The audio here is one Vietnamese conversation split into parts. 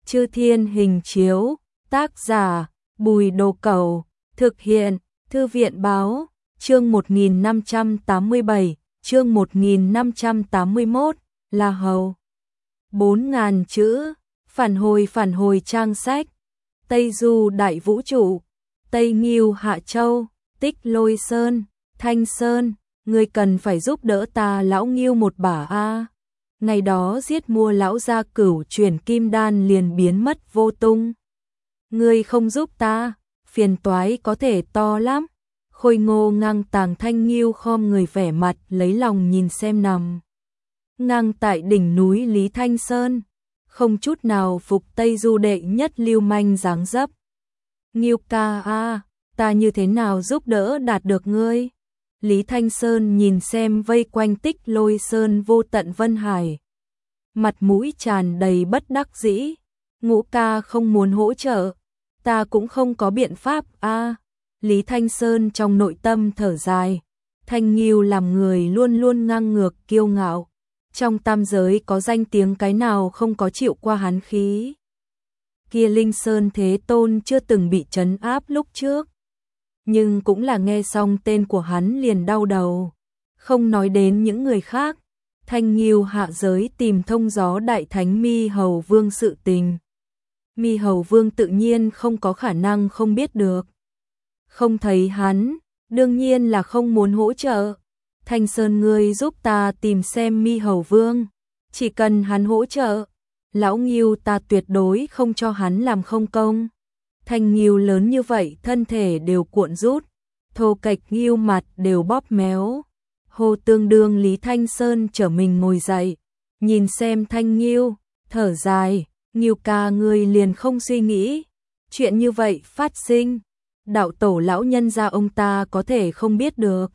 Chư Thiên Hình Chiếu, tác giả Bùi Đồ Cẩu, thực hiện Thư viện Báo, chương 1587, chương 1581, là hầu. 4.000 chữ, phản hồi trang sách, Tây Du Đại Vũ Trụ, Tây Nghiêu Hạ Châu, Tích Lôi Sơn, Thanh Sơn, ngươi cần phải giúp đỡ ta lão Nghiêu một bả a. Ngày đó giết mua lão gia Cửu chuyển kim đan liền biến mất vô tung. Ngươi không giúp ta, phiền toái có thể to lắm. Khôi Ngô ngang tàng Thanh Nghiêu khom người vẻ mặt lấy lòng nhìn xem nằm ngang tại đỉnh núi Lý Thanh Sơn, không chút nào phục Tây Du đệ nhất lưu manh dáng dấp. Nghiêu ca a, ta như thế nào giúp đỡ đạt được ngươi? Lý Thanh Sơn nhìn xem vây quanh Tích Lôi Sơn vô tận Vân Hải, mặt mũi tràn đầy bất đắc dĩ. Ngũ ca không muốn hỗ trợ, ta cũng không có biện pháp a. Lý Thanh Sơn trong nội tâm thở dài, Thanh Nghiêu làm người luôn luôn ngang ngược kiêu ngạo, trong tam giới có danh tiếng cái nào không có chịu qua hắn khí. Kia Linh Sơn Thế Tôn chưa từng bị trấn áp lúc trước, nhưng cũng là nghe xong tên của hắn liền đau đầu. Không nói đến những người khác, Thanh Nghiêu hạ giới tìm thông gió đại thánh Mi Hầu Vương sự tình. Mi Hầu Vương tự nhiên không có khả năng không biết được. Không thấy hắn, đương nhiên là không muốn hỗ trợ. Thanh Sơn ngươi giúp ta tìm xem Mi Hầu Vương, chỉ cần hắn hỗ trợ, lão Nghiêu ta tuyệt đối không cho hắn làm không công. Thanh Nghiêu lớn như vậy thân thể đều cuộn rút, thô kệch Nghiêu mặt đều bóp méo. Hồ tương đương Lý Thanh Sơn trở mình ngồi dậy, nhìn xem Thanh Nghiêu, thở dài, Nghiêu ca ngươi liền không suy nghĩ. Chuyện như vậy phát sinh, đạo tổ lão nhân gia ông ta có thể không biết được.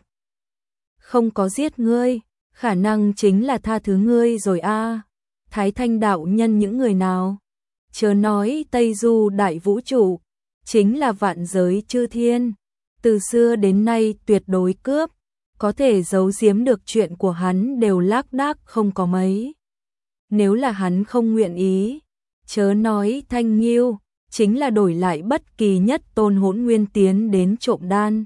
Không có giết ngươi, khả năng chính là tha thứ ngươi rồi a. Thái Thanh đạo nhân những người nào? Chớ nói Tây Du Đại Vũ Trụ, chính là vạn giới chư thiên, từ xưa đến nay tuyệt đối cướp, có thể giấu giếm được chuyện của hắn đều lác đác không có mấy. Nếu là hắn không nguyện ý, chớ nói Thanh Nghiêu, chính là đổi lại bất kỳ nhất tôn hỗn nguyên tiến đến trộm đan,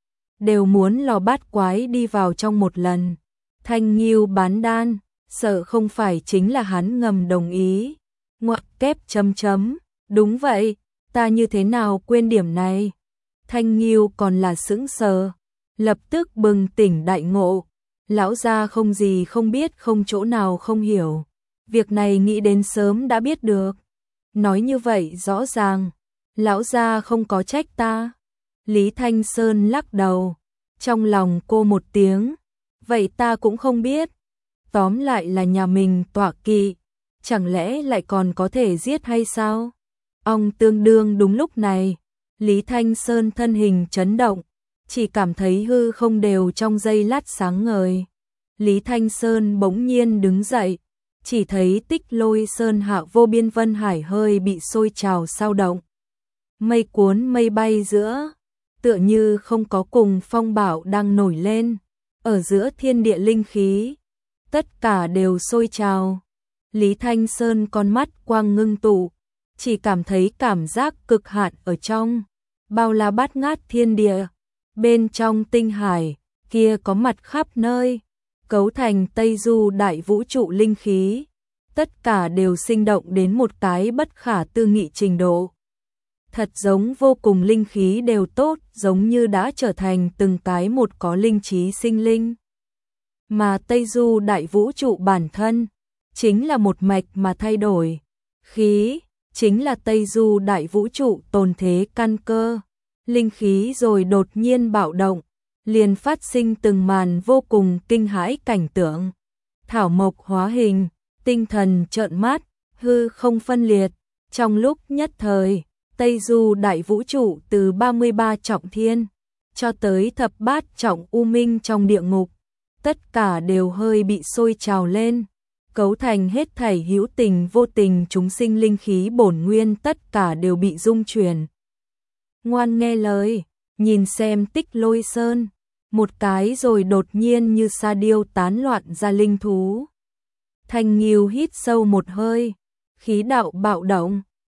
đều muốn lò bát quái đi vào trong một lần. Thanh Nghiêu bán đan, sợ không phải chính là hắn ngầm đồng ý. Ngoặc kép chấm chấm, đúng vậy, ta như thế nào quên điểm này. Thanh Nghiêu còn là sững sờ, lập tức bừng tỉnh đại ngộ. Lão gia không gì không biết, không chỗ nào không hiểu. Việc này nghĩ đến sớm đã biết được. Nói như vậy rõ ràng, lão gia không có trách ta. Lý Thanh Sơn lắc đầu, trong lòng cô một tiếng, vậy ta cũng không biết. Tóm lại là nhà mình tọa kỵ, chẳng lẽ lại còn có thể giết hay sao? Ông tương đương đúng lúc này, Lý Thanh Sơn thân hình chấn động, chỉ cảm thấy hư không đều trong giây lát sáng ngời. Lý Thanh Sơn bỗng nhiên đứng dậy, chỉ thấy Tích Lôi Sơn hạ vô biên Vân Hải hơi bị sôi trào sao động. Mây cuốn mây bay giữa, tựa như không có cùng phong bạo đang nổi lên, ở giữa thiên địa linh khí, tất cả đều sôi trào. Lý Thanh Sơn con mắt quang ngưng tụ, chỉ cảm thấy cảm giác cực hạn ở trong, bao la bát ngát thiên địa, bên trong tinh hải, kia có mặt khắp nơi, cấu thành Tây Du Đại Vũ Trụ linh khí, tất cả đều sinh động đến một cái bất khả tư nghị trình độ. Thật giống vô cùng linh khí đều tốt, giống như đã trở thành từng cái một có linh trí sinh linh. Mà Tây Du Đại Vũ Trụ bản thân, chính là một mạch mà thay đổi. Khí, chính là Tây Du Đại Vũ Trụ tồn thế căn cơ. Linh khí rồi đột nhiên bạo động, liền phát sinh từng màn vô cùng kinh hãi cảnh tượng. Thảo mộc hóa hình, tinh thần trợn mắt, hư không phân liệt. Trong lúc nhất thời, Tây Du Đại Vũ Trụ từ 33 trọng thiên, cho tới thập bát trọng u minh trong địa ngục, tất cả đều hơi bị sôi trào lên, cấu thành hết thảy hữu tình vô tình chúng sinh linh khí bổn nguyên tất cả đều bị rung chuyển. Ngoan nghe lời, nhìn xem Tích Lôi Sơn, một cái rồi đột nhiên như sa điêu tán loạn ra linh thú. Thanh Nghiêu hít sâu một hơi, khí đạo bạo động,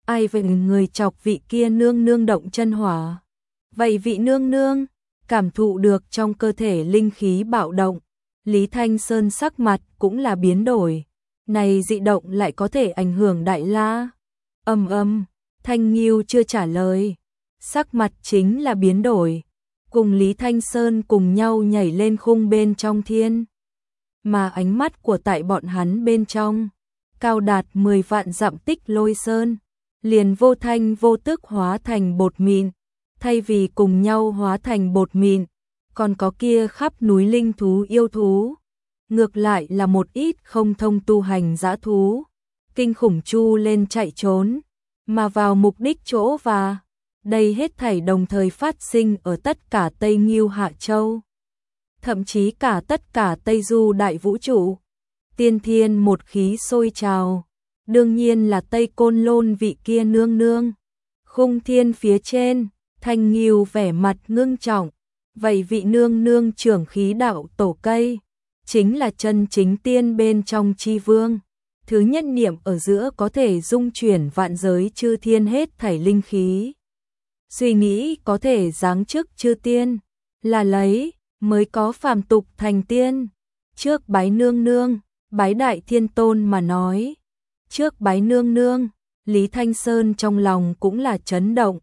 ai vậy người chọc vị kia nương nương động chân hỏa. Vậy vị nương nương, cảm thụ được trong cơ thể linh khí bạo động, Lý Thanh Sơn sắc mặt cũng là biến đổi. Này dị động lại có thể ảnh hưởng Đại La. Thanh Nghiêu chưa trả lời, sắc mặt chính là biến đổi, cùng Lý Thanh Sơn cùng nhau nhảy lên khung bên trong thiên. Mà ánh mắt của tại bọn hắn bên trong, cao đạt 10 vạn dặm tích lôi sơn, liền vô thanh vô tức hóa thành bột mịn, thay vì cùng nhau hóa thành bột mịn, còn có kia khắp núi linh thú yêu thú. Ngược lại là một ít không thông tu hành dã thú, kinh khủng chu lên chạy trốn, mà vào mục đích chỗ và đây hết thảy đồng thời phát sinh ở tất cả Tây Nghiêu Hạ Châu. Thậm chí cả tất cả Tây Du đại vũ trụ, tiên thiên một khí sôi trào, đương nhiên là Tây Côn Lôn vị kia nương nương. Khung thiên phía trên, Thanh Nghiêu vẻ mặt ngưng trọng, vậy vị nương nương trưởng khí đạo tổ cây, chính là chân chính tiên bên trong chi vương. Thứ nhất niệm ở giữa có thể dung chuyển vạn giới chư thiên hết thảy linh khí. Suy nghĩ có thể giáng chức chư tiên, là lấy, mới có phàm tục thành tiên. Trước bái nương nương, bái Đại Thiên Tôn mà nói. Trước bái nương nương, Lý Thanh Sơn trong lòng cũng là chấn động.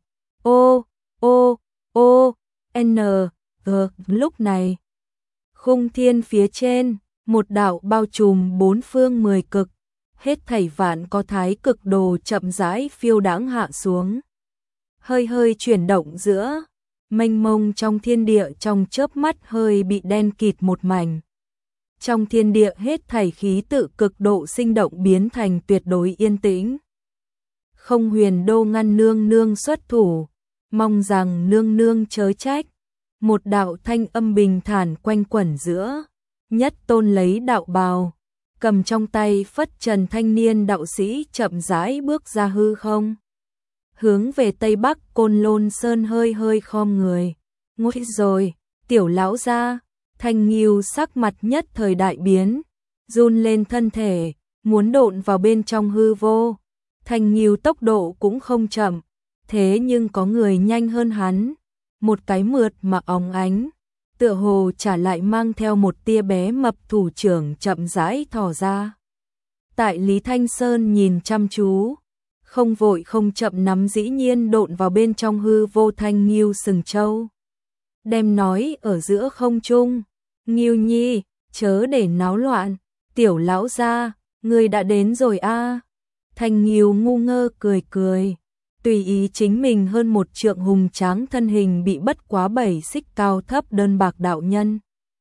Lúc này, khung thiên phía trên, một đạo bao trùm bốn phương 10 cực, hết thảy vạn có thái cực đồ chậm rãi phiêu đãng hạ xuống. Hơi hơi chuyển động giữa, mênh mông trong thiên địa trong chớp mắt hơi bị đen kịt một mảnh. Trong thiên địa hết thảy khí tự cực độ sinh động biến thành tuyệt đối yên tĩnh. Không Huyền Đô ngăn nương nương xuất thủ, mong rằng nương nương chớ trách. Một đạo thanh âm bình thản quanh quẩn giữa, Nhất Tôn lấy đạo bào, cầm trong tay phất trần thanh niên đạo sĩ chậm rãi bước ra hư không. Hướng về Tây Bắc Côn Lôn Sơn hơi hơi khom người. Ngồi rồi, tiểu lão gia. Thanh Nghiêu sắc mặt nhất thời đại biến, run lên thân thể, muốn độn vào bên trong hư vô. Thanh Nghiêu tốc độ cũng không chậm, thế nhưng có người nhanh hơn hắn. Một cái mượt mà óng ánh, tựa hồ trả lại mang theo một tia bé mập thủ trưởng chậm rãi thò ra. Tại Lý Thanh Sơn nhìn chăm chú, không vội không chậm nắm dĩ nhiên độn vào bên trong hư vô Thanh Nghiêu sừng châu. Đem nói ở giữa không trung, Nghiêu nhi, chớ để náo loạn, tiểu lão gia, ngươi đã đến rồi a. Thanh Nghiêu ngu ngơ cười cười, tùy ý chính mình hơn một trượng hùng tráng thân hình bị bất quá 7 xích cao thấp đơn bạc đạo nhân.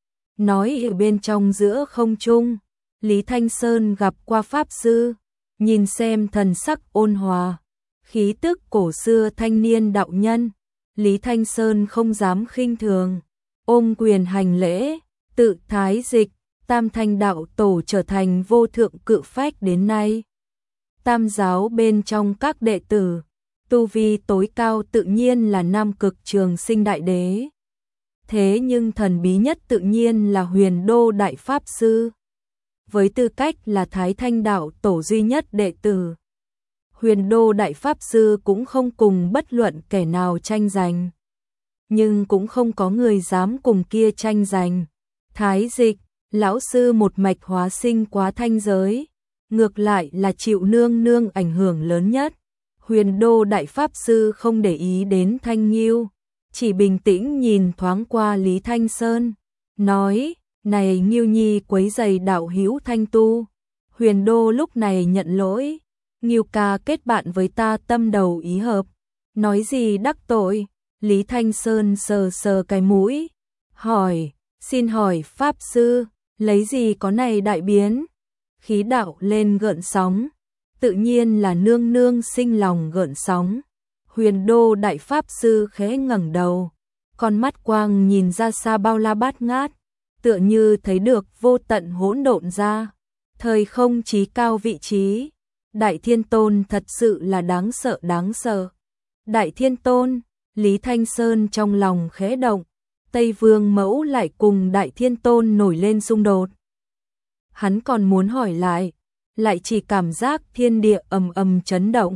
Nói ở bên trong giữa không trung, Lý Thanh Sơn gặp qua pháp sư, nhìn xem thần sắc ôn hòa, khí tức cổ xưa thanh niên đạo nhân, Lý Thanh Sơn không dám khinh thường, ôm quyền hành lễ, tự thái dịch, Tam Thanh đạo tổ trở thành vô thượng cự phách đến nay. Tam giáo bên trong các đệ tử, tu vi tối cao tự nhiên là Nam Cực Trường Sinh Đại Đế. Thế nhưng thần bí nhất tự nhiên là Huyền Đô Đại Pháp Sư. Với tư cách là Thái Thanh đạo tổ duy nhất đệ tử, Huyền Đô Đại Pháp Sư cũng không cùng bất luận kẻ nào tranh giành. Nhưng cũng không có người dám cùng kia tranh giành. Thái dịch, lão sư một mạch hóa sinh quá thanh giới, ngược lại là chịu nương nương ảnh hưởng lớn nhất. Huyền Đô Đại Pháp Sư không để ý đến Thanh Nghiêu, chỉ bình tĩnh nhìn thoáng qua Lý Thanh Sơn, nói, này Nghiêu nhi quấy rầy đạo hữu thanh tu. Huyền Đô lúc này nhận lỗi, Nghiêu ca kết bạn với ta tâm đầu ý hợp, nói gì đắc tội. Lý Thanh Sơn sờ sờ cái mũi, hỏi, xin hỏi Pháp Sư, lấy gì có này đại biến? Khí đạo lên gợn sóng, tự nhiên là nương nương sinh lòng gợn sóng. Huyền Đô Đại Pháp Sư khẽ ngẩng đầu, con mắt quang nhìn ra xa bao la bát ngát, tựa như thấy được vô tận hỗn độn ra, thời không chí cao vị trí. Đại Thiên Tôn thật sự là đáng sợ đáng sợ. Đại Thiên Tôn, Lý Thanh Sơn trong lòng khẽ động, Tây Vương Mẫu lại cùng Đại Thiên Tôn nổi lên xung đột. Hắn còn muốn hỏi lại chỉ cảm giác thiên địa ầm ầm chấn động,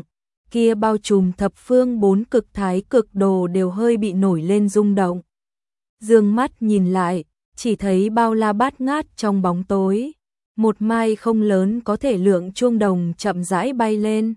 kia bao trùm thập phương 4 cực thái cực đồ đều hơi bị nổi lên rung động. Dương mắt nhìn lại, chỉ thấy bao la bát ngát trong bóng tối, một mai không lớn có thể lượng chuông đồng chậm rãi bay lên.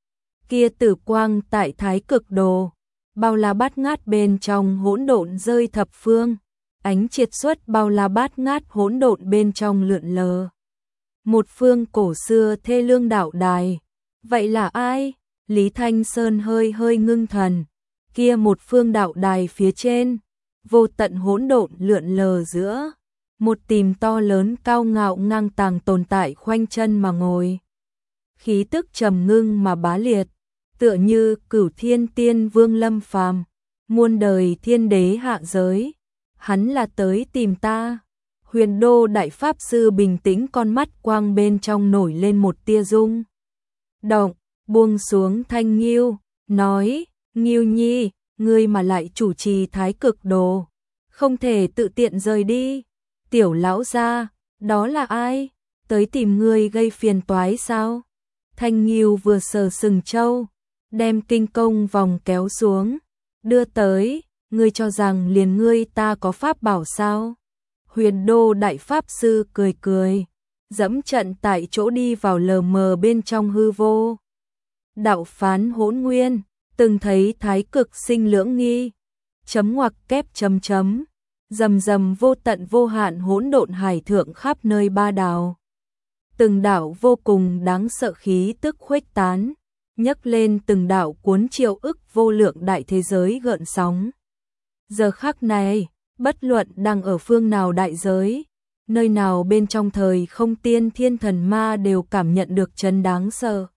Kia tử quang tại thái cực đồ, bao la bát ngát bên trong hỗn độn rơi thập phương, ánh triệt xuất bao la bát ngát hỗn độn bên trong lượn lờ. Một phương cổ xưa thê lương đạo đài, vậy là ai? Lý Thanh Sơn hơi hơi ngưng thần, kia một phương đạo đài phía trên, vô tận hỗn độn lượn lờ giữa, một tìm to lớn cao ngạo ngang tàng tồn tại khoanh chân mà ngồi. Khí tức trầm ngưng mà bá liệt, tựa như Cửu Thiên Tiên Vương lâm phàm, muôn đời thiên đế hạ giới, hắn là tới tìm ta. Huyền Đô Đại Pháp Sư bình tĩnh, con mắt quang bên trong nổi lên một tia rung động, buông xuống thanh nghiêu, nói, Nghiêu Nhi, ngươi mà lại chủ trì thái cực đồ, không thể tự tiện rời đi. Tiểu lão gia, đó là ai? Tới tìm ngươi gây phiền toái sao? Thanh nghiêu vừa sờ sừng trâu, đem kinh công vòng kéo xuống, đưa tới, ngươi cho rằng liền ngươi ta có pháp bảo sao? Huyền Đô Đại Pháp Sư cười cười, dẫm trận tại chỗ đi vào lờ mờ bên trong hư vô. Đạo phán hỗn nguyên, từng thấy thái cực sinh lưỡng nghi, chấm ngoặc kép chấm chấm, rầm rầm vô tận vô hạn hỗn độn hải thượng khắp nơi ba đảo. Từng đảo vô cùng đáng sợ khí tức khuếch tán, nhấc lên từng đảo cuốn triệu ức vô lượng đại thế giới gợn sóng. Giờ khắc này, bất luận đang ở phương nào đại giới, nơi nào bên trong thời không tiên thiên thần ma đều cảm nhận được chấn đáng sợ.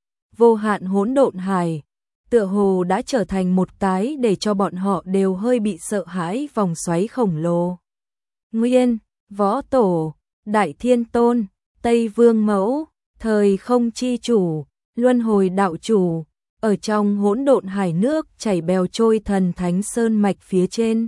Vô hạn hỗn độn hải, tựa hồ đã trở thành một cái để cho bọn họ đều hơi bị sợ hãi vòng xoáy khổng lồ. Nguyên, Võ Tổ, Đại Thiên Tôn, Tây Vương Mẫu, thời không chi chủ, luân hồi đạo chủ, ở trong hỗn độn hải nước chảy bèo trôi thần thánh sơn mạch phía trên.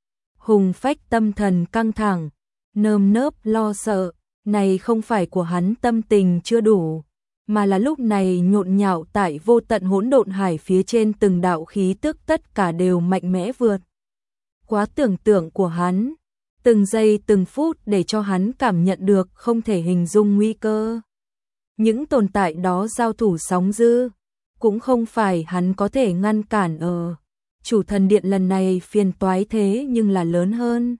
Hùng phách tâm thần căng thẳng, nơm nớp lo sợ, này không phải của hắn tâm tình chưa đủ, mà là lúc này nhộn nhạo tại vô tận hỗn độn hải phía trên từng đạo khí tức tất cả đều mạnh mẽ vượt quá tưởng tượng của hắn, từng giây từng phút để cho hắn cảm nhận được không thể hình dung nguy cơ. Những tồn tại đó giao thủ sóng dữ, cũng không phải hắn có thể ngăn cản ở. Chủ thần điện lần này phiền toái thế nhưng là lớn hơn.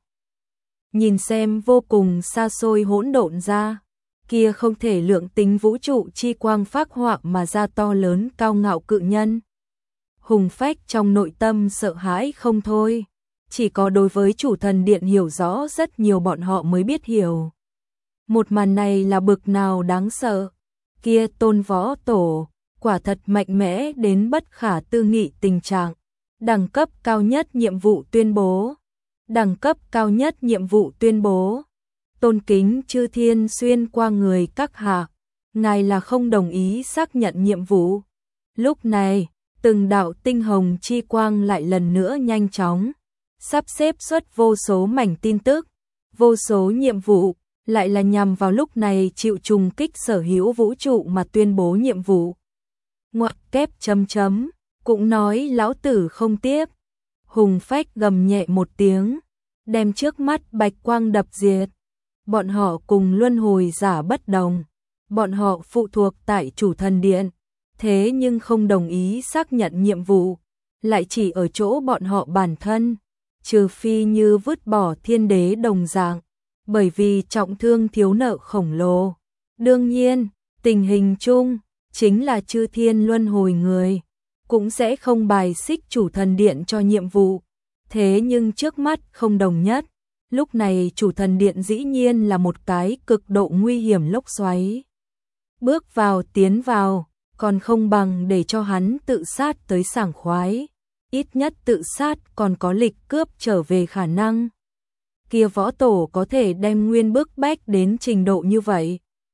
Nhìn xem vô cùng xa xôi hỗn độn ra, kia không thể lượng tính vũ trụ chi quang phác họa mà ra to lớn cao ngạo cự nhân. Hùng phách trong nội tâm sợ hãi không thôi, chỉ có đối với chủ thần điện hiểu rõ rất nhiều bọn họ mới biết hiểu. Một màn này là bực nào đáng sợ, kia Tôn Võ Tổ, quả thật mạnh mẽ đến bất khả tư nghị tình trạng. Đẳng cấp cao nhất nhiệm vụ tuyên bố. Đẳng cấp cao nhất nhiệm vụ tuyên bố. Tôn kính chư thiên xuyên qua người các hạ, ngài là không đồng ý xác nhận nhiệm vụ. Lúc này, từng đạo tinh hồng chi quang lại lần nữa nhanh chóng sắp xếp xuất vô số mảnh tin tức, vô số nhiệm vụ, lại là nhằm vào lúc này chịu trùng kích sở hữu vũ trụ mà tuyên bố nhiệm vụ. Ngoặc kép chấm chấm, cũng nói lão tử không tiếp. Hùng phách gầm nhẹ một tiếng, đem trước mắt bạch quang đập diệt. Bọn họ cùng luân hồi giả bất đồng, bọn họ phụ thuộc tại chủ thần điện, thế nhưng không đồng ý xác nhận nhiệm vụ, lại chỉ ở chỗ bọn họ bản thân, trừ phi như vứt bỏ thiên đế đồng dạng, bởi vì trọng thương thiếu nợ khổng lồ. Đương nhiên, tình hình chung, chính là chư thiên luân hồi người, cũng sẽ không bài xích chủ thần điện cho nhiệm vụ. Thế nhưng trước mắt không đồng nhất, lúc này chủ thần điện dĩ nhiên là một cái cực độ nguy hiểm lốc xoáy. Bước vào tiến vào, còn không bằng để cho hắn tự sát tới sảng khoái. Ít nhất tự sát còn có lịch cướp trở về khả năng. Kia Võ Tổ có thể đem Nguyên bức bách đến trình độ như vậy.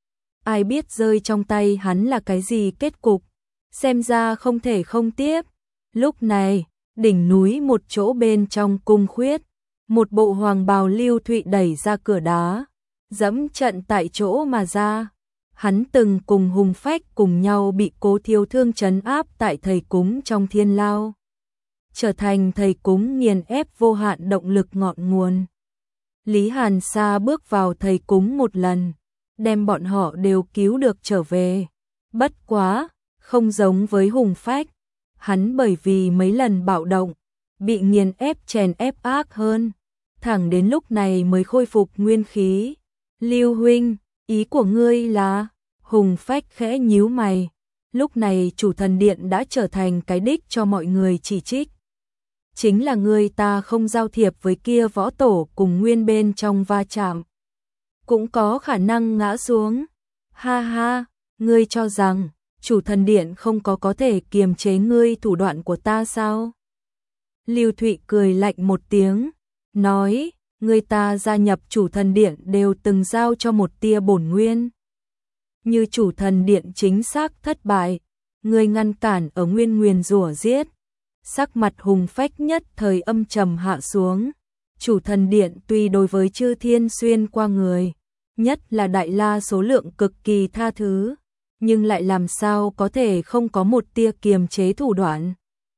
Ai biết rơi trong tay hắn là cái gì kết cục. Xem ra không thể không tiếp. Lúc này, đỉnh núi một chỗ bên trong cung khuyết, một bộ hoàng bào Lưu Thụy đẩy ra cửa đá, dẫm trận tại chỗ mà ra. Hắn từng cùng Hùng Phách cùng nhau bị Cố Thiếu Thương trấn áp tại thầy cúng trong thiên lao, trở thành thầy cúng nghiền ép vô hạn động lực ngọn nguồn. Lý Hàn Sa bước vào thầy cúng một lần, đem bọn họ đều cứu được trở về. Bất quá, không giống với Hùng Phách, hắn bởi vì mấy lần bạo động, bị nghiền ép chèn ép ác hơn, thẳng đến lúc này mới khôi phục nguyên khí. Lưu huynh, ý của ngươi là? Hùng Phách khẽ nhíu mày. Lúc này chủ thần điện đã trở thành cái đích cho mọi người chỉ trích. Chính là người ta không giao thiệp với kia võ tổ cùng nguyên bên trong va chạm, cũng có khả năng ngã xuống. Ha ha, ngươi cho rằng chủ thần điện không có thể kiềm chế ngươi thủ đoạn của ta sao? Lưu Thụy cười lạnh một tiếng, nói, người ta gia nhập chủ thần điện đều từng giao cho một tia bổn nguyên. Như chủ thần điện chính xác thất bại, người ngăn cản ở nguyên nguyền rủa giết. Sắc mặt Hùng Phách nhất thời âm trầm hạ xuống. Chủ thần điện tuy đối với chư thiên xuyên qua người, nhất là Đại La số lượng cực kỳ tha thứ, nhưng lại làm sao có thể không có một tia kiềm chế thủ đoạn.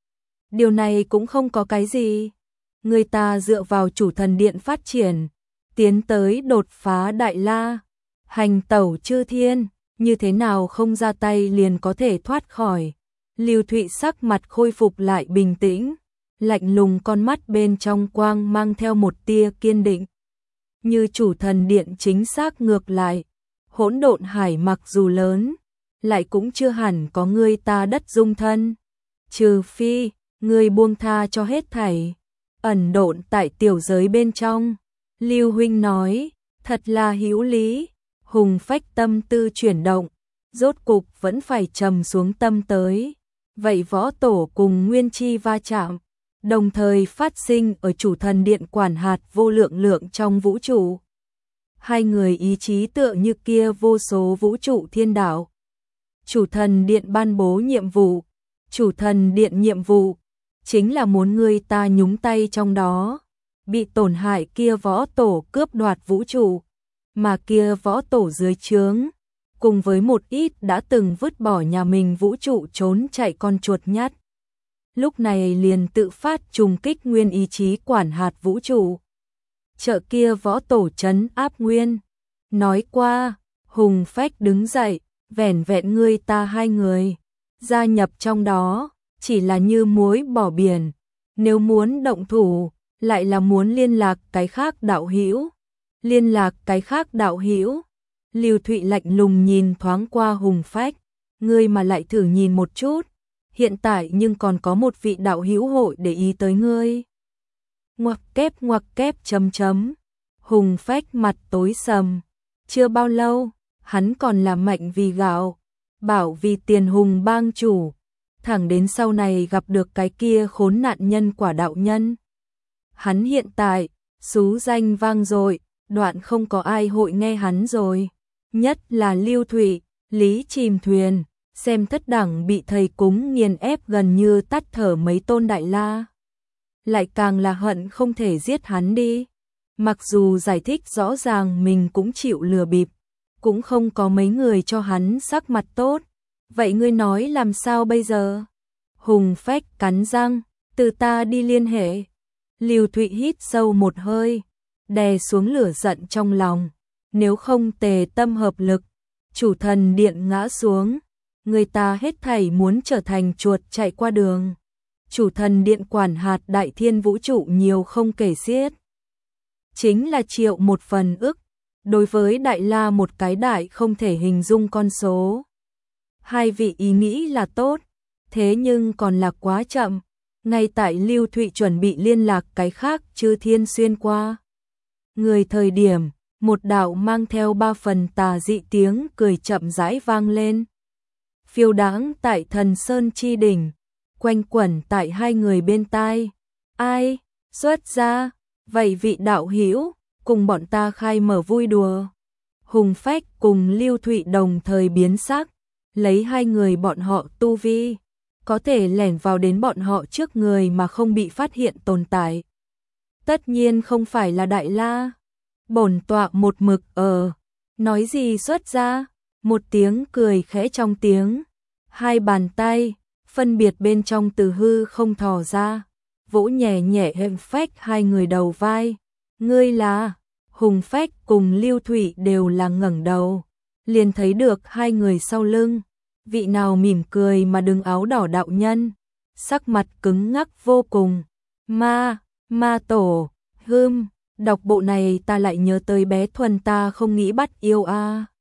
Điều này cũng không có cái gì. Người ta dựa vào chủ thần điện phát triển, tiến tới đột phá Đại La, hành tẩu chư thiên, như thế nào không ra tay liền có thể thoát khỏi. Lưu Thụy sắc mặt khôi phục lại bình tĩnh, lạnh lùng con mắt bên trong quang mang theo một tia kiên định. Như chủ thần điện chính xác ngược lại, hỗn độn hải mặc dù lớn, lại cũng chưa hẳn có người ta đất dung thân. Trừ phi, người buông tha cho hết thảy, ẩn độn tại tiểu giới bên trong. Lưu huynh nói, thật là hữu lý. Hùng Phách tâm tư chuyển động, rốt cục vẫn phải trầm xuống tâm tới. Vậy võ tổ cùng nguyên chi va chạm, đồng thời phát sinh ở chủ thần điện quản hạt vô lượng lượng trong vũ trụ. Hai người ý chí tựa như kia vô số vũ trụ thiên đạo. Chủ thần điện ban bố nhiệm vụ, chủ thần điện nhiệm vụ chính là muốn người ta nhúng tay trong đó. Bị tổn hại kia võ tổ cướp đoạt vũ trụ, mà kia võ tổ dưới trướng, cùng với một ít đã từng vứt bỏ nhà mình vũ trụ trốn chạy con chuột nhắt, lúc này liền tự phát trùng kích nguyên ý chí quản hạt vũ trụ. Trợ kia võ tổ trấn áp nguyên. Nói qua, Hùng Phách đứng dậy, vẻn vẹn ngươi ta hai người gia nhập trong đó, chỉ là như muối bỏ biển. Nếu muốn động thủ, lại là muốn liên lạc cái khác đạo hữu. Liên lạc cái khác đạo hữu. Lưu Thụy lạnh lùng nhìn thoáng qua Hùng Phách, ngươi mà lại thử nhìn một chút, hiện tại nhưng còn có một vị đạo hữu hội để ý tới ngươi. Ngoặc kép chấm chấm. Hùng Phách mặt tối sầm, chưa bao lâu, hắn còn là mạnh vì gạo, bảo vì tiền Hùng bang chủ, thẳng đến sau này gặp được cái kia khốn nạn nhân quả đạo nhân. Hắn hiện tại, xú danh vang dội, đoạn không có ai hội nghe hắn rồi. Nhất là Lưu Thụy, Lý chìm thuyền, xem thất đẳng bị thầy cúng nghiền ép gần như tắt thở mấy tôn Đại La. Lại càng là hận không thể giết hắn đi. Mặc dù giải thích rõ ràng mình cũng chịu lừa bịp, cũng không có mấy người cho hắn sắc mặt tốt. Vậy ngươi nói làm sao bây giờ? Hùng Phách cắn răng, từ ta đi liên hệ. Lưu Thụy hít sâu một hơi, đè xuống lửa giận trong lòng. Nếu không tề tâm hợp lực, chủ thần điện ngã xuống, người ta hết thảy muốn trở thành chuột chạy qua đường. Chủ thần điện quản hạt đại thiên vũ trụ nhiều không kể xiết. Chính là triệu một phần ức, đối với Đại La một cái đại không thể hình dung con số. Hai vị ý nghĩ là tốt, thế nhưng còn là quá chậm. Ngay tại Lưu Thụy chuẩn bị liên lạc cái khác chư thiên xuyên qua người thời điểm, một đạo mang theo ba phần tà dị tiếng cười chậm rãi vang lên. Phiêu đãng tại Thần Sơn chi đỉnh, quanh quẩn tại hai người bên tai. Ai, xuất ra, vậy vị đạo hữu cùng bọn ta khai mở vui đùa. Hùng Phách cùng Lưu Thụy đồng thời biến sắc, lấy hai người bọn họ tu vi, có thể lẻn vào đến bọn họ trước người mà không bị phát hiện tồn tại. Tất nhiên không phải là Đại La. Bổn tọa một mực nói gì xuất ra, Một tiếng cười khẽ trong tiếng, hai bàn tay, phân biệt bên trong từ hư không thò ra, vỗ nhẹ nhẹ Hùng Phách hai người đầu vai. Ngươi là? Hùng Phách cùng Lưu Thụy đều là ngẩng đầu, liền thấy được hai người sau lưng, vị nào mỉm cười mà đứng áo đỏ đạo nhân, sắc mặt cứng ngắc vô cùng. Ma tổ, đọc bộ này ta lại nhớ tới bé Thuần ta không nghĩ bắt yêu a.